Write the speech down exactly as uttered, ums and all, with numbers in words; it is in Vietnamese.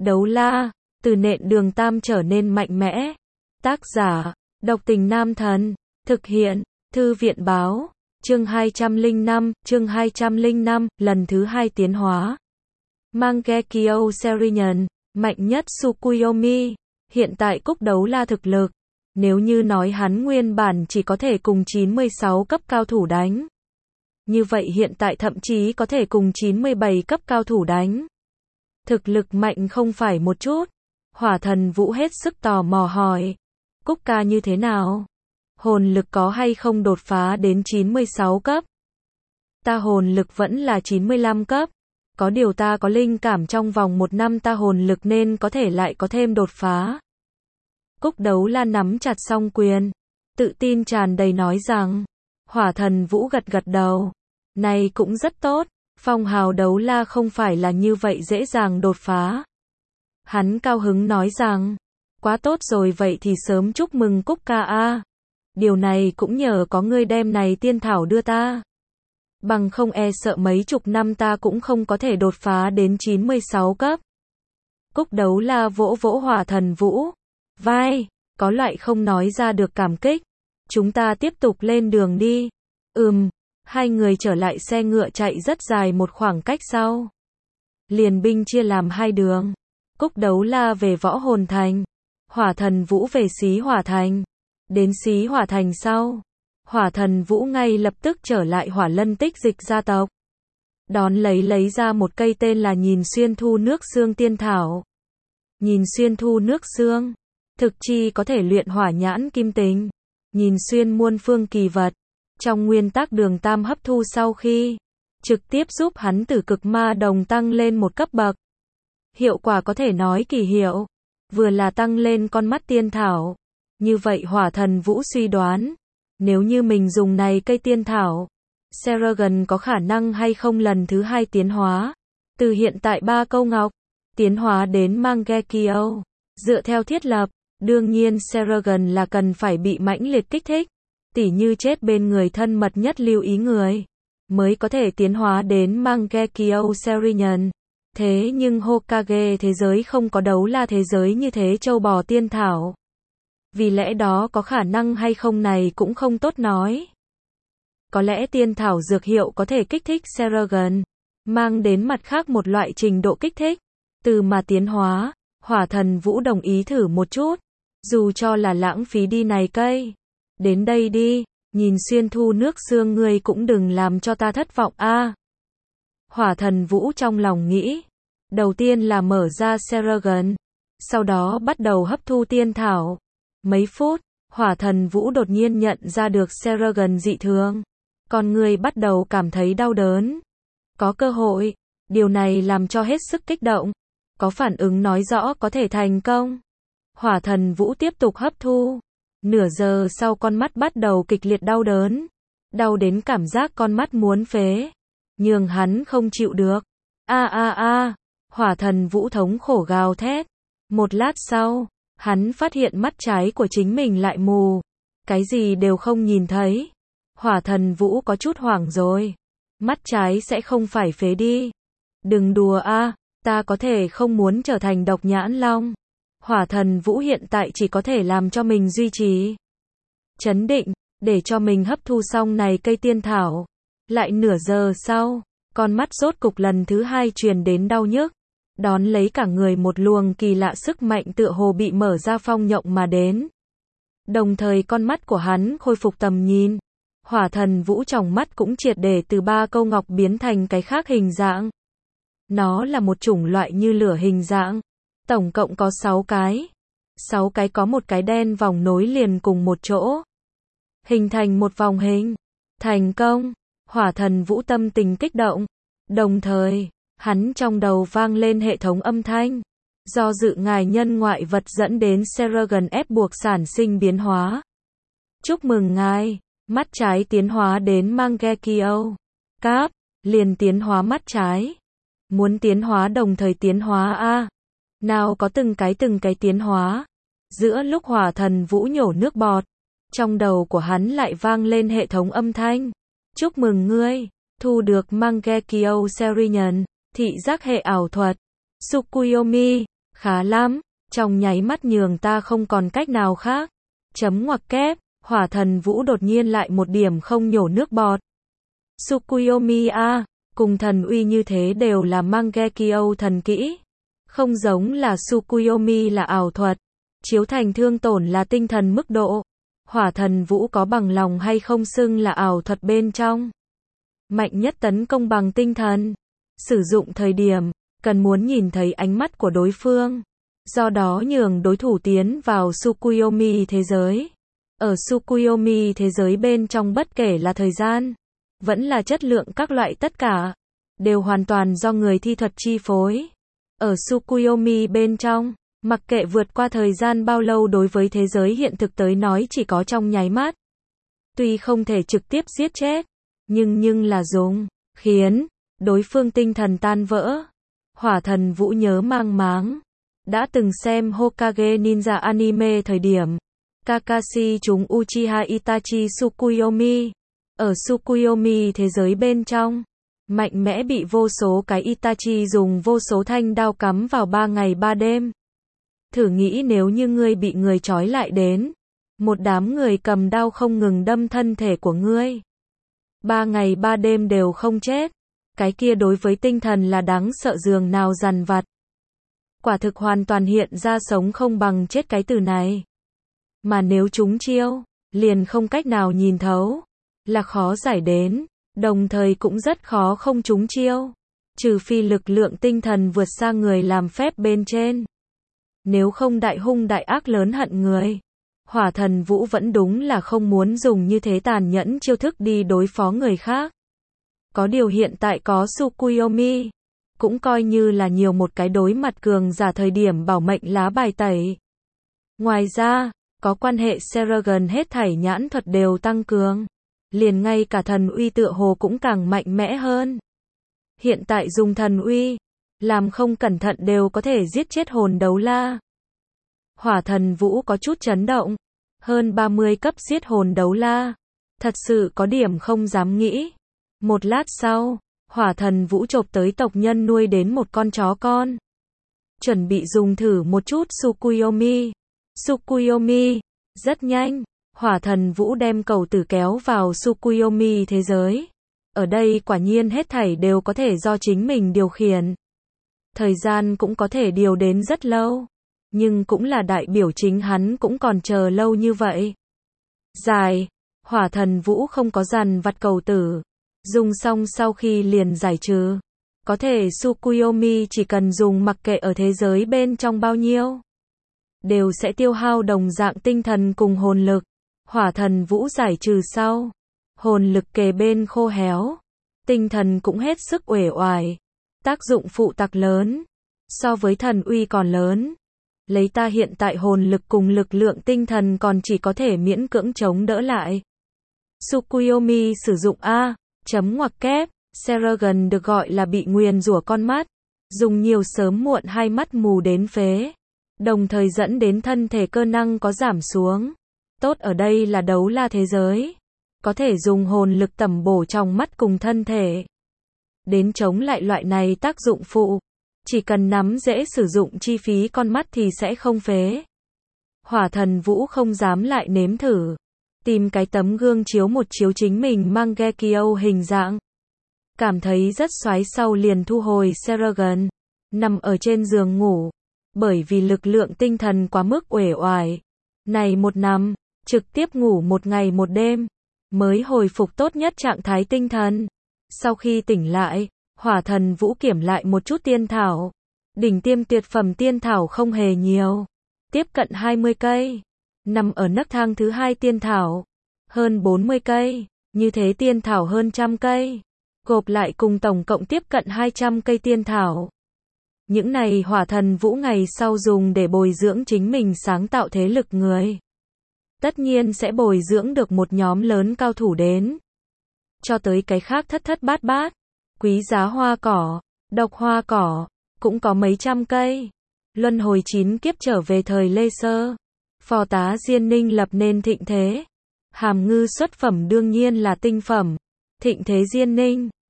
Đấu la, từ nện đường tam trở nên mạnh mẽ. Tác giả, độc tình nam thần. Thực hiện, thư viện báo. Chương hai trăm lẻ năm, chương hai trăm lẻ năm, lần thứ hai tiến hóa. Mangekyo Seriyan, mạnh nhất Tsukuyomi. Hiện tại cúc đấu la thực lực. Nếu như nói hắn nguyên bản chỉ có thể cùng chín mươi sáu cấp cao thủ đánh. Như vậy hiện tại thậm chí có thể cùng chín mươi bảy cấp cao thủ đánh. Thực lực mạnh không phải một chút. Hỏa thần Vũ hết sức tò mò hỏi. Cúc ca như thế nào? Hồn lực có hay không đột phá đến chín mươi sáu cấp? Ta hồn lực vẫn là chín mươi lăm cấp. Có điều ta có linh cảm trong vòng một năm ta hồn lực nên có thể lại có thêm đột phá. Cúc đấu la nắm chặt song quyền. Tự tin tràn đầy nói rằng. Hỏa thần Vũ gật gật đầu. Này cũng rất tốt. Phong hào đấu la không phải là như vậy dễ dàng đột phá. Hắn cao hứng nói rằng. Quá tốt rồi vậy thì sớm chúc mừng Cúc ca a. Điều này cũng nhờ có ngươi đem này tiên thảo đưa ta. Bằng không e sợ mấy chục năm ta cũng không có thể đột phá đến chín mươi sáu cấp. Cúc đấu la vỗ vỗ hỏa thần Vũ. Vai, có loại không nói ra được cảm kích. Chúng ta tiếp tục lên đường đi. Ừm, hai người trở lại xe ngựa chạy rất dài một khoảng cách sau. Liền binh chia làm hai đường. Cúc đấu la về Võ Hồn Thành. Hỏa thần Vũ về Xí Hỏa Thành. Đến Xí Hỏa Thành sau. Hỏa thần Vũ ngay lập tức trở lại Hỏa Lân Tích Dịch gia tộc. Đón lấy lấy ra một cây tên là Nhìn Xuyên Thu Nước Xương Tiên Thảo. Nhìn Xuyên Thu Nước Xương. Thực chi có thể luyện hỏa nhãn kim tính. Nhìn xuyên muôn phương kỳ vật. Trong nguyên tắc đường tam hấp thu sau khi. Trực tiếp giúp hắn từ cực ma đồng tăng lên một cấp bậc. Hiệu quả có thể nói kỳ hiệu. Vừa là tăng lên con mắt tiên thảo. Như vậy hỏa thần Vũ suy đoán. Nếu như mình dùng này cây tiên thảo. Seriyan có khả năng hay không lần thứ hai tiến hóa. Từ hiện tại ba câu ngọc. Tiến hóa đến Mangekyo. Dựa theo thiết lập. Đương nhiên Seriyan là cần phải bị mãnh liệt kích thích. Tỉ như chết bên người thân mật nhất lưu ý người. Mới có thể tiến hóa đến Mangekyo Seriyan. Thế nhưng Hokage thế giới không có đấu la thế giới như thế châu bò tiên thảo. Vì lẽ đó có khả năng hay không này cũng không tốt nói. Có lẽ tiên thảo dược hiệu có thể kích thích Seriyan. Mang đến mặt khác một loại trình độ kích thích. Từ mà tiến hóa. Hỏa thần Vũ đồng ý thử một chút. Dù cho là lãng phí đi này cây. Đến đây đi. Nhìn Xuyên Thu Nước Xương ngươi cũng đừng làm cho ta thất vọng a. À, hỏa thần Vũ trong lòng nghĩ. Đầu tiên là mở ra Seriyan. Sau đó bắt đầu hấp thu tiên thảo. Mấy phút. Hỏa thần Vũ đột nhiên nhận ra được Seriyan dị thường. Con người bắt đầu cảm thấy đau đớn. Có cơ hội. Điều này làm cho hết sức kích động. Có phản ứng nói rõ có thể thành công. Hỏa thần Vũ tiếp tục hấp thu. Nửa giờ sau con mắt bắt đầu kịch liệt đau đớn. Đau đến cảm giác con mắt muốn phế. Nhưng hắn không chịu được. A a a. Hỏa thần Vũ thống khổ gào thét. Một lát sau, hắn phát hiện mắt trái của chính mình lại mù. Cái gì đều không nhìn thấy. Hỏa thần Vũ có chút hoảng rồi. Mắt trái sẽ không phải phế đi. Đừng đùa a. Ta có thể không muốn trở thành độc nhãn long. Hỏa thần Vũ hiện tại chỉ có thể làm cho mình duy trì chấn định, để cho mình hấp thu xong này cây tiên thảo. Lại nửa giờ sau, con mắt rốt cục lần thứ hai truyền đến đau nhức. Đón lấy cả người một luồng kỳ lạ sức mạnh tựa hồ bị mở ra phong nhộng mà đến. Đồng thời con mắt của hắn khôi phục tầm nhìn. Hỏa thần Vũ trong mắt cũng triệt để từ ba câu ngọc biến thành cái khác hình dạng. Nó là một chủng loại như lửa hình dạng. Tổng cộng có sáu cái. sáu cái có một cái đen vòng nối liền cùng một chỗ. Hình thành một vòng hình. Thành công. Hỏa thần Vũ tâm tình kích động. Đồng thời, hắn trong đầu vang lên hệ thống âm thanh. Do dự ngài nhân ngoại vật dẫn đến Seriyan ép buộc sản sinh biến hóa. Chúc mừng ngài. Mắt trái tiến hóa đến Mangekyo. Cáp. Liền tiến hóa mắt trái. Muốn tiến hóa đồng thời tiến hóa a. Nào có từng cái từng cái tiến hóa. Giữa lúc hỏa thần Vũ nhổ nước bọt. Trong đầu của hắn lại vang lên hệ thống âm thanh. Chúc mừng ngươi. Thu được Mangekyo Seriyan. Thị giác hệ ảo thuật. Tsukuyomi. Khá lắm, trong nháy mắt nhường ta không còn cách nào khác. Chấm ngoặc kép, Hỏa Thần Vũ đột nhiên lại một điểm không nhổ nước bọt. Tsukuyomi a, cùng thần uy như thế đều là Mangekyo thần kỹ. Không giống là Tsukuyomi là ảo thuật. Chiếu thành thương tổn là tinh thần mức độ. Hỏa Thần Vũ có bằng lòng hay không xưng là ảo thuật bên trong. Mạnh nhất tấn công bằng tinh thần. Sử dụng thời điểm, cần muốn nhìn thấy ánh mắt của đối phương. Do đó nhường đối thủ tiến vào Tsukuyomi thế giới. Ở Tsukuyomi thế giới bên trong bất kể là thời gian, vẫn là chất lượng các loại tất cả, đều hoàn toàn do người thi thuật chi phối. Ở Tsukuyomi bên trong, mặc kệ vượt qua thời gian bao lâu đối với thế giới hiện thực tới nói chỉ có trong nháy mắt. Tuy không thể trực tiếp giết chết, nhưng nhưng là dùng, khiến đối phương tinh thần tan vỡ. Hỏa Thần Vũ nhớ mang máng. Đã từng xem Hokage Ninja anime thời điểm. Kakashi chúng Uchiha Itachi Tsukuyomi. Ở Tsukuyomi thế giới bên trong, mạnh mẽ bị vô số cái Itachi dùng vô số thanh đao cắm vào ba ngày ba đêm. Thử nghĩ nếu như ngươi bị người trói lại đến, một đám người cầm đao không ngừng đâm thân thể của ngươi. Ba ngày ba đêm đều không chết. Cái kia đối với tinh thần là đáng sợ giường nào dằn vặt. Quả thực hoàn toàn hiện ra sống không bằng chết cái từ này. Mà nếu chúng chiêu, liền không cách nào nhìn thấu, là khó giải đến, đồng thời cũng rất khó không trúng chiêu. Trừ phi lực lượng tinh thần vượt xa người làm phép bên trên. Nếu không đại hung đại ác lớn hận người. Hỏa Thần Vũ vẫn đúng là không muốn dùng như thế tàn nhẫn chiêu thức đi đối phó người khác. Có điều hiện tại có Tsukuyomi, cũng coi như là nhiều một cái đối mặt cường giả thời điểm bảo mệnh lá bài tẩy. Ngoài ra, có quan hệ Seragon hết thảy nhãn thuật đều tăng cường. Liền ngay cả thần uy tựa hồ cũng càng mạnh mẽ hơn. Hiện tại dùng thần uy, làm không cẩn thận đều có thể giết chết hồn đấu la. Hỏa Thần Vũ có chút chấn động. Hơn ba mươi cấp giết hồn đấu la. Thật sự có điểm không dám nghĩ. Một lát sau, Hỏa Thần Vũ chộp tới tộc nhân nuôi đến một con chó con. Chuẩn bị dùng thử một chút Tsukuyomi. Tsukuyomi. Rất nhanh, Hỏa Thần Vũ đem cầu tử kéo vào Tsukuyomi thế giới. Ở đây quả nhiên hết thảy đều có thể do chính mình điều khiển. Thời gian cũng có thể điều đến rất lâu. Nhưng cũng là đại biểu chính hắn cũng còn chờ lâu như vậy. Dài, Hỏa Thần Vũ không có dằn vặt cầu tử. Dùng xong sau khi liền giải trừ. Có thể Tsukuyomi chỉ cần dùng mặc kệ ở thế giới bên trong bao nhiêu. Đều sẽ tiêu hao đồng dạng tinh thần cùng hồn lực. Hỏa Thần Vũ giải trừ sau. Hồn lực kề bên khô héo. Tinh thần cũng hết sức uể oải. Tác dụng phụ tặc lớn. So với thần uy còn lớn. Lấy ta hiện tại hồn lực cùng lực lượng tinh thần còn chỉ có thể miễn cưỡng chống đỡ lại. Tsukuyomi sử dụng A. Chấm ngoặc kép, Seragon được gọi là bị nguyền rủa con mắt. Dùng nhiều sớm muộn hai mắt mù đến phế. Đồng thời dẫn đến thân thể cơ năng có giảm xuống. Tốt ở đây là đấu la thế giới. Có thể dùng hồn lực tẩm bổ trong mắt cùng thân thể. Đến chống lại loại này tác dụng phụ. Chỉ cần nắm dễ sử dụng chi phí con mắt thì sẽ không phế. Hỏa Thần Vũ không dám lại nếm thử. Tìm cái tấm gương chiếu một chiếu chính mình Mangekyo hình dạng. Cảm thấy rất xoái sau liền thu hồi Seragon. Nằm ở trên giường ngủ. Bởi vì lực lượng tinh thần quá mức uể oải. Này một năm, trực tiếp ngủ một ngày một đêm. Mới hồi phục tốt nhất trạng thái tinh thần. Sau khi tỉnh lại, Hỏa Thần Vũ kiểm lại một chút tiên thảo. Đỉnh tiêm tuyệt phẩm tiên thảo không hề nhiều. Tiếp cận hai mươi cây. Nằm ở nấc thang thứ hai tiên thảo. Hơn bốn mươi cây. Như thế tiên thảo hơn trăm cây. Gộp lại cùng tổng cộng tiếp cận hai trăm cây tiên thảo. Những này Hỏa Thần Vũ ngày sau dùng để bồi dưỡng chính mình sáng tạo thế lực người. Tất nhiên sẽ bồi dưỡng được một nhóm lớn cao thủ đến. Cho tới cái khác thất thất bát bát. Quý giá hoa cỏ, độc hoa cỏ, cũng có mấy trăm cây. Luân hồi chín kiếp trở về thời Lê Sơ. Phò tá Diên Ninh lập nên thịnh thế. Hàm ngư xuất phẩm đương nhiên là tinh phẩm. Thịnh thế Diên Ninh.